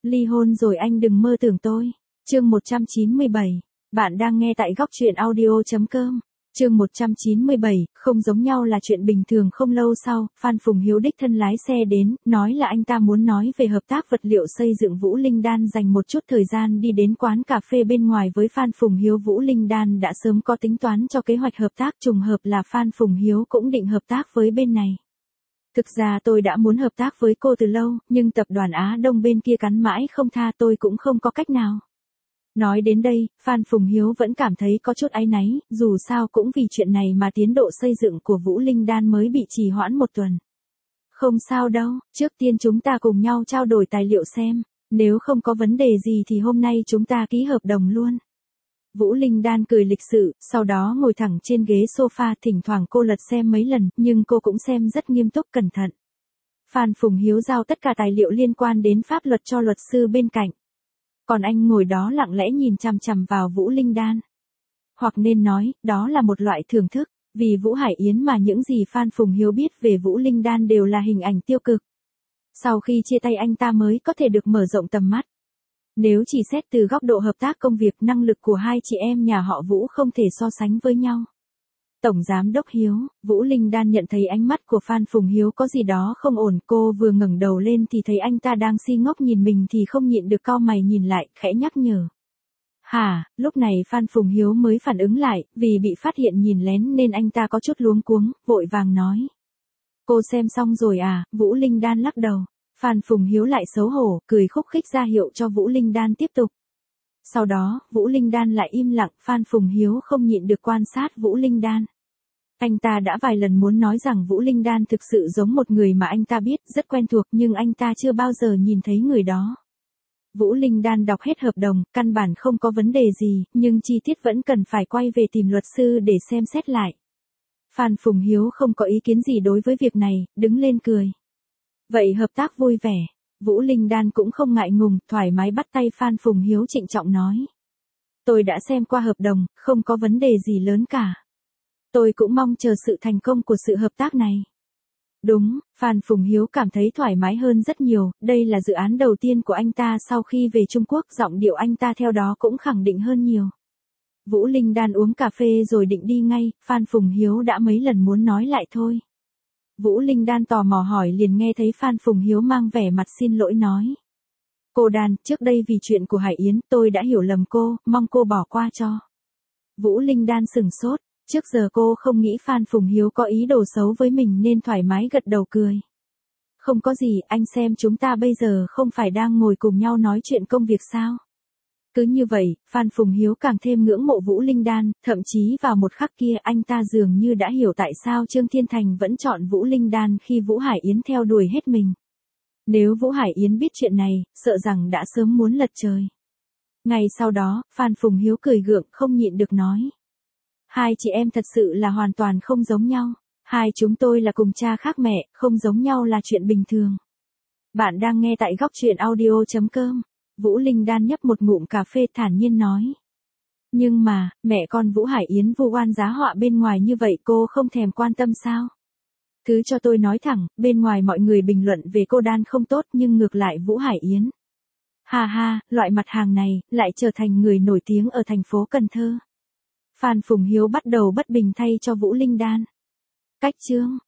Ly hôn rồi anh đừng mơ tưởng tôi. Chương 197. Bạn đang nghe tại góc truyện audio.com. Chương 197, không giống nhau là chuyện bình thường. Không lâu sau, Phan Phùng Hiếu đích thân lái xe đến, nói là anh ta muốn nói về hợp tác vật liệu xây dựng. Vũ Linh Đan dành một chút thời gian đi đến quán cà phê bên ngoài với Phan Phùng Hiếu. Vũ Linh Đan đã sớm có tính toán cho kế hoạch hợp tác, trùng hợp là Phan Phùng Hiếu cũng định hợp tác với bên này. Thực ra tôi đã muốn hợp tác với cô từ lâu, nhưng tập đoàn Á Đông bên kia cắn mãi không tha, tôi cũng không có cách nào. Nói đến đây, Phan Phùng Hiếu vẫn cảm thấy có chút áy náy, dù sao cũng vì chuyện này mà tiến độ xây dựng của Vũ Linh Đan mới bị trì hoãn một tuần. Không sao đâu, trước tiên chúng ta cùng nhau trao đổi tài liệu xem, nếu không có vấn đề gì thì hôm nay chúng ta ký hợp đồng luôn. Vũ Linh Đan cười lịch sự, sau đó ngồi thẳng trên ghế sofa, thỉnh thoảng cô lật xem mấy lần, nhưng cô cũng xem rất nghiêm túc cẩn thận. Phan Phùng Hiếu giao tất cả tài liệu liên quan đến pháp luật cho luật sư bên cạnh. Còn anh ngồi đó lặng lẽ nhìn chằm chằm vào Vũ Linh Đan. Hoặc nên nói, đó là một loại thưởng thức, vì Vũ Hải Yến mà những gì Phan Phùng Hiếu biết về Vũ Linh Đan đều là hình ảnh tiêu cực. Sau khi chia tay anh ta mới có thể được mở rộng tầm mắt. Nếu chỉ xét từ góc độ hợp tác công việc, năng lực của hai chị em nhà họ Vũ không thể so sánh với nhau. Tổng Giám đốc Hiếu, Vũ Linh Đan nhận thấy ánh mắt của Phan Phùng Hiếu có gì đó không ổn, cô vừa ngẩng đầu lên thì thấy anh ta đang si ngốc nhìn mình thì không nhịn được cau mày nhìn lại, khẽ nhắc nhở. Hả, lúc này Phan Phùng Hiếu mới phản ứng lại, vì bị phát hiện nhìn lén nên anh ta có chút luống cuống, vội vàng nói. Cô xem xong rồi à? Vũ Linh Đan lắc đầu. Phan Phùng Hiếu lại xấu hổ, cười khúc khích ra hiệu cho Vũ Linh Đan tiếp tục. Sau đó, Vũ Linh Đan lại im lặng, Phan Phùng Hiếu không nhịn được quan sát Vũ Linh Đan. Anh ta đã vài lần muốn nói rằng Vũ Linh Đan thực sự giống một người mà anh ta biết, rất quen thuộc, nhưng anh ta chưa bao giờ nhìn thấy người đó. Vũ Linh Đan đọc hết hợp đồng, căn bản không có vấn đề gì, nhưng chi tiết vẫn cần phải quay về tìm luật sư để xem xét lại. Phan Phùng Hiếu không có ý kiến gì đối với việc này, đứng lên cười. Vậy hợp tác vui vẻ. Vũ Linh Đan cũng không ngại ngùng, thoải mái bắt tay Phan Phùng Hiếu trịnh trọng nói. Tôi đã xem qua hợp đồng, không có vấn đề gì lớn cả. Tôi cũng mong chờ sự thành công của sự hợp tác này. Đúng, Phan Phùng Hiếu cảm thấy thoải mái hơn rất nhiều, đây là dự án đầu tiên của anh ta sau khi về Trung Quốc, giọng điệu anh ta theo đó cũng khẳng định hơn nhiều. Vũ Linh Đan uống cà phê rồi định đi ngay, Phan Phùng Hiếu đã mấy lần muốn nói lại thôi. Vũ Linh Đan tò mò hỏi liền nghe thấy Phan Phùng Hiếu mang vẻ mặt xin lỗi nói. Cô Đan, trước đây vì chuyện của Hải Yến tôi đã hiểu lầm cô, mong cô bỏ qua cho. Vũ Linh Đan sửng sốt, trước giờ cô không nghĩ Phan Phùng Hiếu có ý đồ xấu với mình nên thoải mái gật đầu cười. Không có gì, anh xem chúng ta bây giờ không phải đang ngồi cùng nhau nói chuyện công việc sao? Cứ như vậy, Phan Phùng Hiếu càng thêm ngưỡng mộ Vũ Linh Đan, thậm chí vào một khắc kia anh ta dường như đã hiểu tại sao Trương Thiên Thành vẫn chọn Vũ Linh Đan khi Vũ Hải Yến theo đuổi hết mình. Nếu Vũ Hải Yến biết chuyện này, sợ rằng đã sớm muốn lật trời. Ngày sau đó, Phan Phùng Hiếu cười gượng không nhịn được nói. Hai chị em thật sự là hoàn toàn không giống nhau. Hai chúng tôi là cùng cha khác mẹ, không giống nhau là chuyện bình thường. Bạn đang nghe tại góc truyện audio.com. Vũ Linh Đan nhấp một ngụm cà phê thản nhiên nói. Nhưng mà, mẹ con Vũ Hải Yến vu oan giá họa bên ngoài như vậy cô không thèm quan tâm sao? Cứ cho tôi nói thẳng, bên ngoài mọi người bình luận về cô Đan không tốt nhưng ngược lại Vũ Hải Yến. Ha ha, loại mặt hàng này, lại trở thành người nổi tiếng ở thành phố Cần Thơ. Phan Phùng Hiếu bắt đầu bất bình thay cho Vũ Linh Đan. Cách chương,